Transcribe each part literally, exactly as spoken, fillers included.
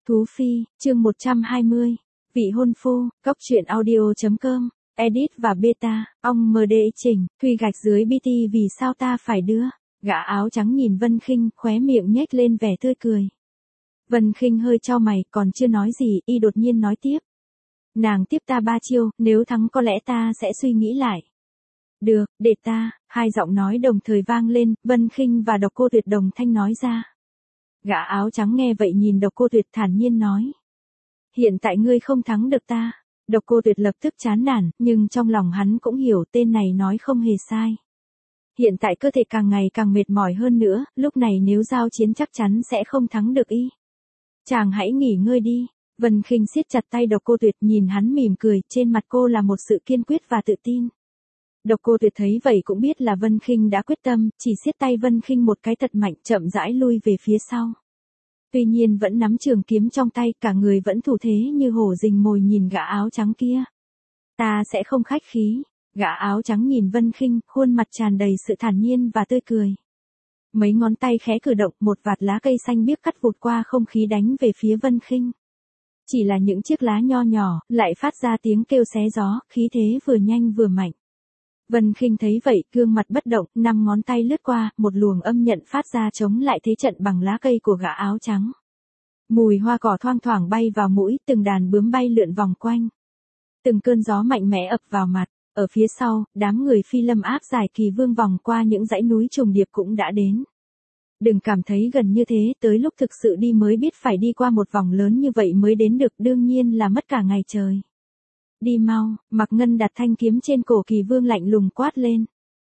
Thú Phi, chương một trăm hai mươi. Vị hôn phu, cóc truyện audio.com, edit và beta, ong md chỉnh, Thuy gạch dưới bê tê vì sao ta phải đưa. Gã áo trắng nhìn Vân Khinh, khóe miệng nhếch lên vẻ tươi cười. Vân Khinh hơi chau mày, còn chưa nói gì, y đột nhiên nói tiếp. Nàng tiếp ta ba chiêu, nếu thắng có lẽ ta sẽ suy nghĩ lại. Được, để ta, hai giọng nói đồng thời vang lên, Vân Khinh và Độc Cô Tuyệt đồng thanh nói ra. Gã áo trắng nghe vậy nhìn Độc Cô Tuyệt thản nhiên nói. Hiện tại ngươi không thắng được ta. Độc Cô Tuyệt lập tức chán nản, nhưng trong lòng hắn cũng hiểu tên này nói không hề sai. Hiện tại cơ thể càng ngày càng mệt mỏi hơn nữa, lúc này nếu giao chiến chắc chắn sẽ không thắng được y. Chàng hãy nghỉ ngơi đi. Vân Khinh siết chặt tay Độc Cô Tuyệt, nhìn hắn mỉm cười, trên mặt cô là một sự kiên quyết và tự tin. Độc Cô Tuyệt thấy vậy cũng biết là Vân Khinh đã quyết tâm, chỉ siết tay Vân Khinh một cái thật mạnh, chậm rãi lui về phía sau. Tuy nhiên vẫn nắm trường kiếm trong tay, cả người vẫn thủ thế như hổ rình mồi nhìn gã áo trắng kia. Ta sẽ không khách khí. Gã áo trắng nhìn Vân Khinh, khuôn mặt tràn đầy sự thản nhiên và tươi cười. Mấy ngón tay khẽ cử động, một vạt lá cây xanh biếc cắt vụt qua không khí đánh về phía Vân Khinh. Chỉ là những chiếc lá nho nhỏ, lại phát ra tiếng kêu xé gió, khí thế vừa nhanh vừa mạnh. Vân Khinh thấy vậy, gương mặt bất động, năm ngón tay lướt qua, một luồng âm nhận phát ra chống lại thế trận bằng lá cây của gã áo trắng. Mùi hoa cỏ thoang thoảng bay vào mũi, từng đàn bướm bay lượn vòng quanh. Từng cơn gió mạnh mẽ ập vào mặt, ở phía sau, đám người Phi Lâm áp giải Kỳ Vương vòng qua những dãy núi trùng điệp cũng đã đến. Đừng cảm thấy gần như thế, tới lúc thực sự đi mới biết phải đi qua một vòng lớn như vậy mới đến được, đương nhiên là mất cả ngày trời. Đi mau, Mạc Ngân đặt thanh kiếm trên cổ Kỳ Vương lạnh lùng quát lên.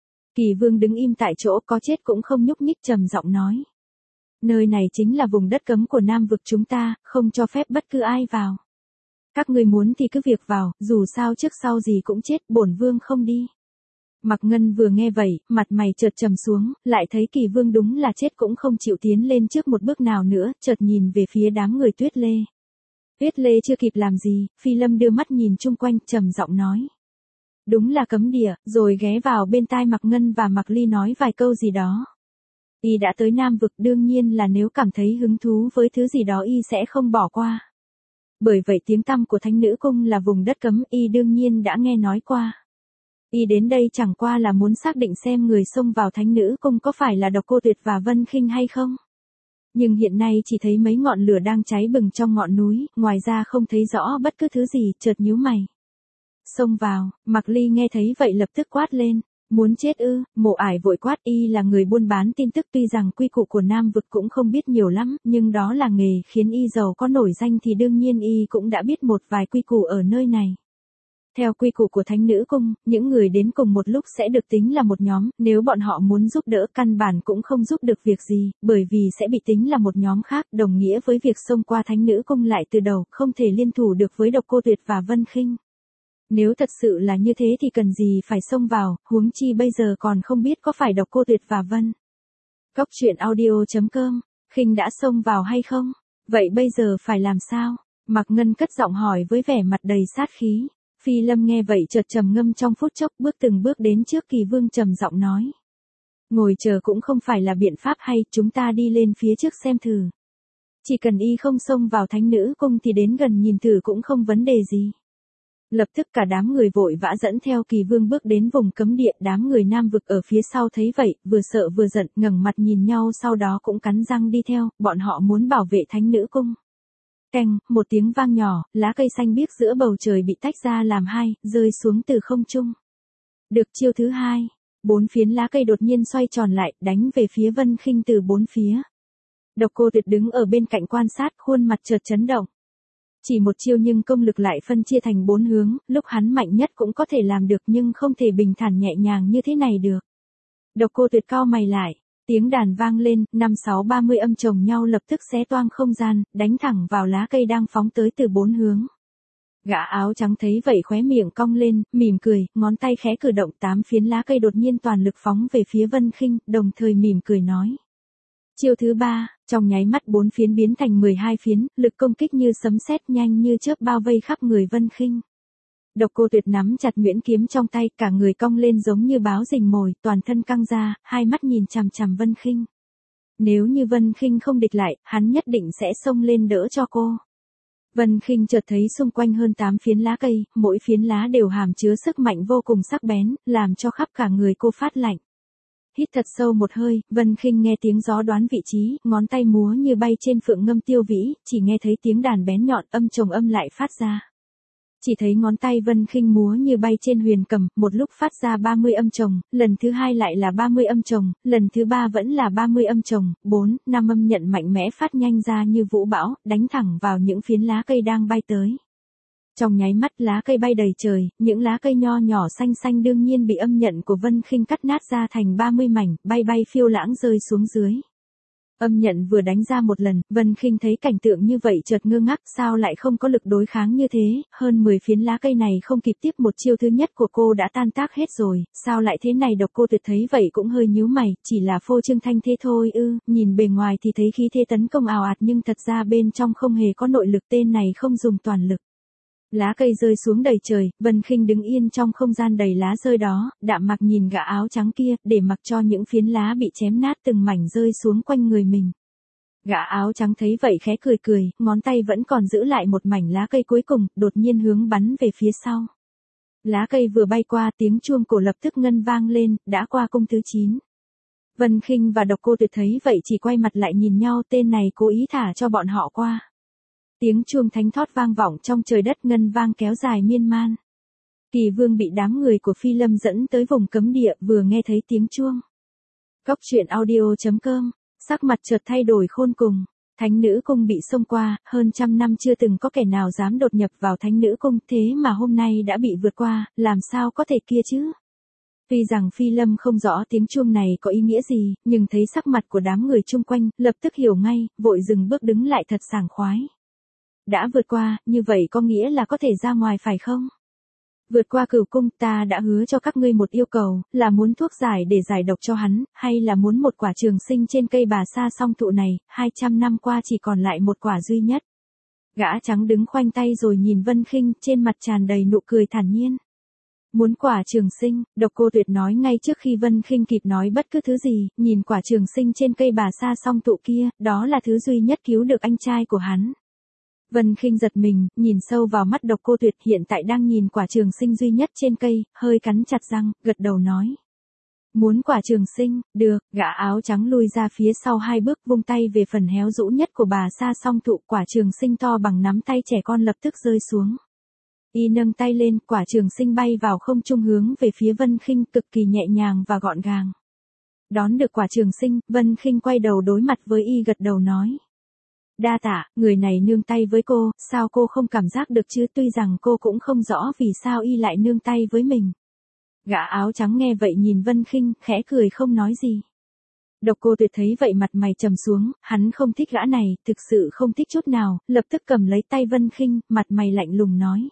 Kỳ Vương đứng im tại chỗ, có chết cũng không nhúc nhích, trầm giọng nói. Nơi này chính là vùng đất cấm của Nam vực chúng ta, không cho phép bất cứ ai vào. Các người muốn thì cứ việc vào, dù sao trước sau gì cũng chết, bổn vương không đi. Mạc Ngân vừa nghe vậy, mặt mày chợt trầm xuống, lại thấy Kỳ Vương đúng là chết cũng không chịu tiến lên trước một bước nào nữa, chợt nhìn về phía đám người Tuyết Lê. Tuyết Lê chưa kịp làm gì, Phi Lâm đưa mắt nhìn chung quanh, trầm giọng nói. Đúng là cấm địa, rồi ghé vào bên tai Mạc Ngân và Mạc Ly nói vài câu gì đó. Y đã tới Nam vực, đương nhiên là nếu cảm thấy hứng thú với thứ gì đó y sẽ không bỏ qua. Bởi vậy tiếng tăm của Thánh Nữ Cung là vùng đất cấm, y đương nhiên đã nghe nói qua. Y đến đây chẳng qua là muốn xác định xem người xông vào Thánh Nữ Cung có phải là Độc Cô Tuyệt và Vân Khinh hay không. Nhưng hiện nay chỉ thấy mấy ngọn lửa đang cháy bừng trong ngọn núi, ngoài ra không thấy rõ bất cứ thứ gì, chợt nhíu mày. Xông vào, Mạc Ly nghe thấy vậy lập tức quát lên. Muốn chết ư? Mộ Ải vội quát, y là người buôn bán tin tức, tuy rằng quy củ của Nam vực cũng không biết nhiều lắm, nhưng đó là nghề khiến y giàu có nổi danh thì đương nhiên y cũng đã biết một vài quy củ ở nơi này. Theo quy củ của Thánh Nữ Cung, những người đến cùng một lúc sẽ được tính là một nhóm, nếu bọn họ muốn giúp đỡ căn bản cũng không giúp được việc gì, bởi vì sẽ bị tính là một nhóm khác, đồng nghĩa với việc xông qua Thánh Nữ Cung lại từ đầu, không thể liên thủ được với Độc Cô Tuyệt và Vân Khinh. Nếu thật sự là như thế thì cần gì phải xông vào, huống chi bây giờ còn không biết có phải Độc Cô Tuyệt và Vân. Cóc truyện audio.com, Khinh đã xông vào hay không? Vậy bây giờ phải làm sao? Mạc Ngân cất giọng hỏi với vẻ mặt đầy sát khí. Phi Lâm nghe vậy chợt trầm ngâm trong phút chốc, bước từng bước đến trước Kỳ Vương trầm giọng nói. Ngồi chờ cũng không phải là biện pháp hay, chúng ta đi lên phía trước xem thử. Chỉ cần y không xông vào Thánh Nữ Cung thì đến gần nhìn thử cũng không vấn đề gì. Lập tức cả đám người vội vã dẫn theo Kỳ Vương bước đến vùng cấm địa, đám người Nam vực ở phía sau thấy vậy, vừa sợ vừa giận, ngẩng mặt nhìn nhau sau đó cũng cắn răng đi theo, bọn họ muốn bảo vệ Thánh Nữ Cung. Keng, một tiếng vang nhỏ, lá cây xanh biếc giữa bầu trời bị tách ra làm hai, rơi xuống từ không trung. Được chiêu thứ hai, bốn phiến lá cây đột nhiên xoay tròn lại, đánh về phía Vân Khinh từ bốn phía. Độc Cô Tuyệt đứng ở bên cạnh quan sát, khuôn mặt chợt chấn động. Chỉ một chiêu nhưng công lực lại phân chia thành bốn hướng, lúc hắn mạnh nhất cũng có thể làm được nhưng không thể bình thản nhẹ nhàng như thế này được. Độc Cô Tuyệt cau mày lại, tiếng đàn vang lên, năm sáu ba mươi âm chồng nhau lập tức xé toang không gian, đánh thẳng vào lá cây đang phóng tới từ bốn hướng. Gã áo trắng thấy vậy khóe miệng cong lên, mỉm cười, ngón tay khẽ cử động, tám phiến lá cây đột nhiên toàn lực phóng về phía Vân Khinh, đồng thời mỉm cười nói. Chiêu thứ ba, trong nháy mắt bốn phiến biến thành mười hai phiến, lực công kích như sấm sét nhanh như chớp bao vây khắp người Vân Khinh. Độc Cô Tuyệt nắm chặt nhuyễn kiếm trong tay, cả người cong lên giống như báo rình mồi, toàn thân căng ra, hai mắt nhìn chằm chằm Vân Khinh. Nếu như Vân Khinh không địch lại, hắn nhất định sẽ xông lên đỡ cho cô. Vân Khinh chợt thấy xung quanh hơn tám phiến lá cây, mỗi phiến lá đều hàm chứa sức mạnh vô cùng sắc bén, làm cho khắp cả người cô phát lạnh. Hít thật sâu một hơi, Vân Khinh nghe tiếng gió đoán vị trí, ngón tay múa như bay trên phượng ngâm tiêu vĩ, chỉ nghe thấy tiếng đàn bén nhọn âm chồng âm lại phát ra. Chỉ thấy ngón tay Vân Khinh múa như bay trên huyền cầm, một lúc phát ra ba mươi âm chồng, lần thứ hai lại là ba mươi âm chồng, lần thứ ba vẫn là ba mươi âm chồng, bốn, năm âm nhận mạnh mẽ phát nhanh ra như vũ bão, đánh thẳng vào những phiến lá cây đang bay tới. Trong nháy mắt lá cây bay đầy trời, những lá cây nho nhỏ xanh xanh đương nhiên bị âm nhận của Vân Khinh cắt nát ra thành ba mươi mảnh, bay bay phiêu lãng rơi xuống dưới. Âm nhận vừa đánh ra một lần, Vân Khinh thấy cảnh tượng như vậy chợt ngơ ngác, sao lại không có lực đối kháng như thế, hơn mười phiến lá cây này không kịp tiếp một chiêu thứ nhất của cô đã tan tác hết rồi, sao lại thế này? Độc Cô Tuyệt thấy vậy cũng hơi nhíu mày, chỉ là phô trương thanh thế thôi ư, nhìn bề ngoài thì thấy khí thế tấn công ào ạt nhưng thật ra bên trong không hề có nội lực, tên này không dùng toàn lực. Lá cây rơi xuống đầy trời, Vân Khinh đứng yên trong không gian đầy lá rơi đó, đạm mặc nhìn gã áo trắng kia, để mặc cho những phiến lá bị chém nát từng mảnh rơi xuống quanh người mình. Gã áo trắng thấy vậy khẽ cười cười, ngón tay vẫn còn giữ lại một mảnh lá cây cuối cùng, đột nhiên hướng bắn về phía sau. Lá cây vừa bay qua, tiếng chuông cổ lập tức ngân vang lên, đã qua cung thứ chín. Vân Khinh và Độc Cô Tuyệt thấy vậy chỉ quay mặt lại nhìn nhau, tên này cố ý thả cho bọn họ qua. Tiếng chuông thánh thót vang vọng trong trời đất, ngân vang kéo dài miên man. Kỳ Vương bị đám người của Phi Lâm dẫn tới vùng cấm địa, vừa nghe thấy tiếng chuông. Cốc truyện audio chấm com, sắc mặt chợt thay đổi khôn cùng. Thánh nữ cung bị xông qua, hơn trăm năm chưa từng có kẻ nào dám đột nhập vào thánh nữ cung, thế mà hôm nay đã bị vượt qua, làm sao có thể kia chứ? Tuy rằng Phi Lâm không rõ tiếng chuông này có ý nghĩa gì, nhưng thấy sắc mặt của đám người chung quanh, lập tức hiểu ngay, vội dừng bước đứng lại thật sảng khoái. Đã vượt qua, như vậy có nghĩa là có thể ra ngoài phải không? Vượt qua Cửu cung, ta đã hứa cho các ngươi một yêu cầu, là muốn thuốc giải để giải độc cho hắn, hay là muốn một quả trường sinh trên cây bà sa song thụ này, hai trăm năm qua chỉ còn lại một quả duy nhất. Gã trắng đứng khoanh tay rồi nhìn Vân Khinh, trên mặt tràn đầy nụ cười thản nhiên. Muốn quả trường sinh, Độc Cô Tuyệt nói ngay trước khi Vân Khinh kịp nói bất cứ thứ gì, nhìn quả trường sinh trên cây bà sa song thụ kia, đó là thứ duy nhất cứu được anh trai của hắn. Vân Khinh giật mình, nhìn sâu vào mắt Độc Cô Tuyệt hiện tại đang nhìn quả trường sinh duy nhất trên cây, hơi cắn chặt răng, gật đầu nói. Muốn quả trường sinh, được, gã áo trắng lui ra phía sau hai bước, vung tay về phần héo rũ nhất của bà sa song thụ, quả trường sinh to bằng nắm tay trẻ con lập tức rơi xuống. Y nâng tay lên, quả trường sinh bay vào không trung hướng về phía Vân Khinh, cực kỳ nhẹ nhàng và gọn gàng. Đón được quả trường sinh, Vân Khinh quay đầu đối mặt với Y gật đầu nói. Đa tạ, người này nương tay với cô, sao cô không cảm giác được chứ? Tuy rằng cô cũng không rõ vì sao Y lại nương tay với mình. Gã áo trắng nghe vậy nhìn Vân Khinh, khẽ cười không nói gì. Độc Cô Tuyệt thấy vậy mặt mày trầm xuống, hắn không thích gã này, thực sự không thích chút nào, lập tức cầm lấy tay Vân Khinh, mặt mày lạnh lùng nói.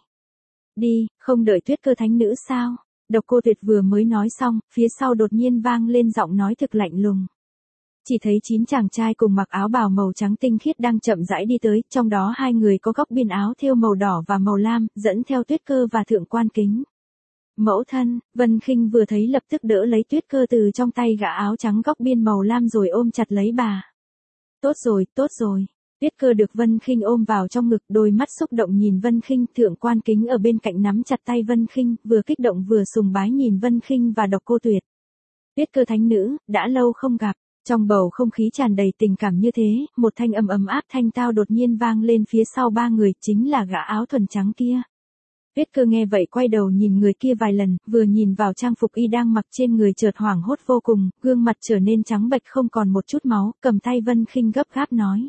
Đi, không đợi Tuyết Cơ thánh nữ sao? Độc Cô Tuyệt vừa mới nói xong, phía sau đột nhiên vang lên giọng nói thực lạnh lùng. Chỉ thấy chín chàng trai cùng mặc áo bào màu trắng tinh khiết đang chậm rãi đi tới, trong đó hai người có góc biên áo thêu màu đỏ và màu lam, dẫn theo Tuyết Cơ và Thượng Quan Kính. Mẫu thân, Vân Khinh vừa thấy lập tức đỡ lấy Tuyết Cơ từ trong tay gã áo trắng góc biên màu lam rồi ôm chặt lấy bà. Tốt rồi, tốt rồi. Tuyết Cơ được Vân Khinh ôm vào trong ngực, đôi mắt xúc động nhìn Vân Khinh, Thượng Quan Kính ở bên cạnh nắm chặt tay Vân Khinh, vừa kích động vừa sùng bái nhìn Vân Khinh và Độc Cô Tuyệt. Tuyết Cơ thánh nữ, đã lâu không gặp. Trong bầu không khí tràn đầy tình cảm như thế, một thanh âm ấm áp thanh tao đột nhiên vang lên phía sau ba người, chính là gã áo thuần trắng kia. Tuyết Cơ nghe vậy quay đầu nhìn người kia vài lần, vừa nhìn vào trang phục Y đang mặc trên người chợt hoảng hốt vô cùng, gương mặt trở nên trắng bệch không còn một chút máu, cầm tay Vân Khinh gấp gáp nói.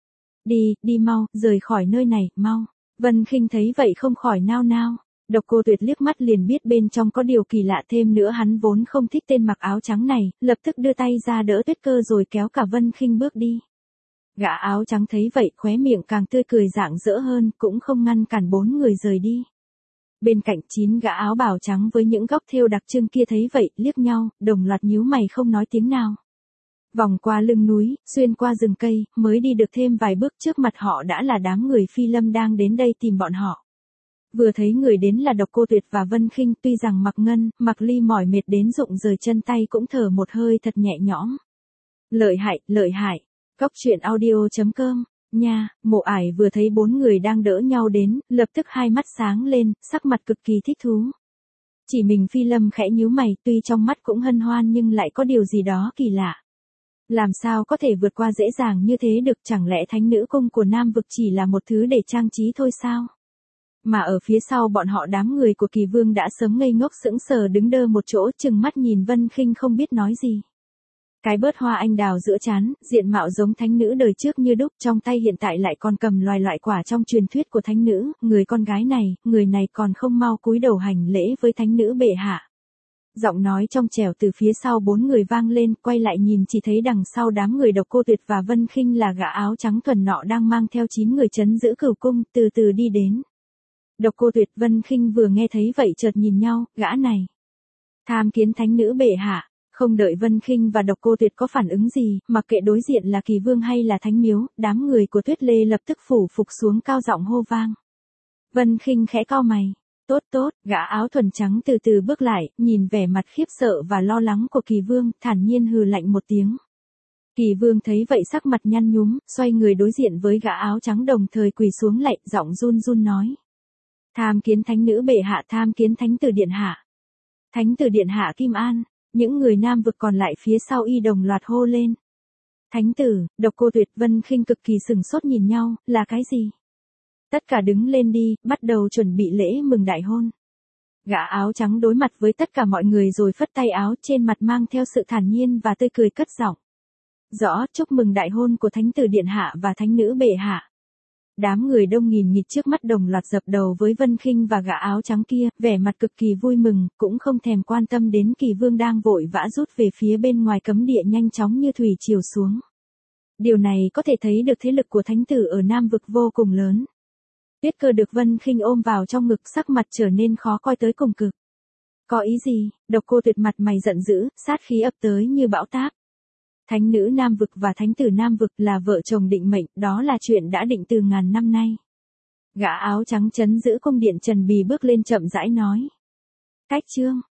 Đi, đi mau, rời khỏi nơi này, mau. Vân Khinh thấy vậy không khỏi nao nao. Độc Cô Tuyệt liếc mắt liền biết bên trong có điều kỳ lạ, thêm nữa hắn vốn không thích tên mặc áo trắng này, lập tức đưa tay ra đỡ Tuyết Cơ rồi kéo cả Vân Khinh bước đi. Gã áo trắng thấy vậy khóe miệng càng tươi cười rạng rỡ hơn, cũng không ngăn cản bốn người rời đi. Bên cạnh chín gã áo bào trắng với những góc thêu đặc trưng kia thấy vậy, liếc nhau, đồng loạt nhíu mày không nói tiếng nào. Vòng qua lưng núi, xuyên qua rừng cây, mới đi được thêm vài bước trước mặt họ đã là đám người Phi Lâm đang đến đây tìm bọn họ. Vừa thấy người đến là Độc Cô Tuyệt và Vân Khinh, tuy rằng Mạc Ngân, Mạc Ly mỏi mệt đến rụng rời chân tay cũng thở một hơi thật nhẹ nhõm. Lợi hại, lợi hại. Cốc truyện audio chấm com Nha, Mộ Ải vừa thấy bốn người đang đỡ nhau đến, lập tức hai mắt sáng lên, sắc mặt cực kỳ thích thú. Chỉ mình Phi Lâm khẽ nhíu mày, tuy trong mắt cũng hân hoan nhưng lại có điều gì đó kỳ lạ. Làm sao có thể vượt qua dễ dàng như thế được, chẳng lẽ thánh nữ cung của Nam vực chỉ là một thứ để trang trí thôi sao? Mà ở phía sau bọn họ đám người của Kỳ Vương đã sớm ngây ngốc sững sờ đứng đơ một chỗ chừng mắt nhìn Vân Khinh không biết nói gì. Cái bớt hoa anh đào giữa trán, diện mạo giống thánh nữ đời trước như đúc, trong tay hiện tại lại còn cầm loài loại quả trong truyền thuyết của thánh nữ, người con gái này, người này còn không mau cúi đầu hành lễ với thánh nữ bệ hạ. Giọng nói trong trẻo từ phía sau bốn người vang lên, quay lại nhìn chỉ thấy đằng sau đám người Độc Cô Tuyệt và Vân Khinh là gã áo trắng thuần nọ đang mang theo chín người trấn giữ cửu cung, từ từ đi đến. Độc Cô Tuyệt Vân Khinh vừa nghe thấy vậy chợt nhìn nhau, gã này. Tham kiến thánh nữ bệ hạ. Không đợi Vân Khinh và Độc Cô Tuyệt có phản ứng gì, mặc kệ đối diện là Kỳ Vương hay là Thánh Miếu, đám người của Tuyết Lê lập tức phủ phục xuống cao giọng hô vang. Vân Khinh khẽ cau mày. Tốt tốt, gã áo thuần trắng từ từ bước lại, nhìn vẻ mặt khiếp sợ và lo lắng của Kỳ Vương, thản nhiên hừ lạnh một tiếng. Kỳ Vương thấy vậy sắc mặt nhăn nhúm, xoay người đối diện với gã áo trắng đồng thời quỳ xuống lạy, giọng run run nói. Tham kiến thánh nữ bệ hạ, tham kiến thánh tử điện hạ. Thánh tử điện hạ Kim An. Những người Nam vực còn lại phía sau y đồng loạt hô lên. Thánh tử, Độc Cô Tuyệt, Vân Khinh cực kỳ sừng sốt nhìn nhau, là cái gì? Tất cả đứng lên đi, bắt đầu chuẩn bị lễ mừng đại hôn. Gã áo trắng đối mặt với tất cả mọi người rồi phất tay áo, trên mặt mang theo sự thản nhiên và tươi cười cất giọng. Rõ, chúc mừng đại hôn của thánh tử điện hạ và thánh nữ bệ hạ. Đám người đông nghìn nghịt trước mắt đồng loạt dập đầu với Vân Khinh và gã áo trắng kia, vẻ mặt cực kỳ vui mừng, cũng không thèm quan tâm đến Kỳ Vương đang vội vã rút về phía bên ngoài cấm địa nhanh chóng như thủy triều xuống. Điều này có thể thấy được thế lực của thánh tử ở Nam vực vô cùng lớn. Tuyết Cơ được Vân Khinh ôm vào trong ngực, sắc mặt trở nên khó coi tới cùng cực. Có ý gì? Độc Cô Tuyệt mặt mày giận dữ, sát khí ập tới như bão táp. Thánh nữ Nam vực và thánh tử Nam vực là vợ chồng định mệnh, đó là chuyện đã định từ ngàn năm nay. Gã áo trắng trấn giữ cung điện Trần Bì bước lên chậm rãi nói. Cách chương.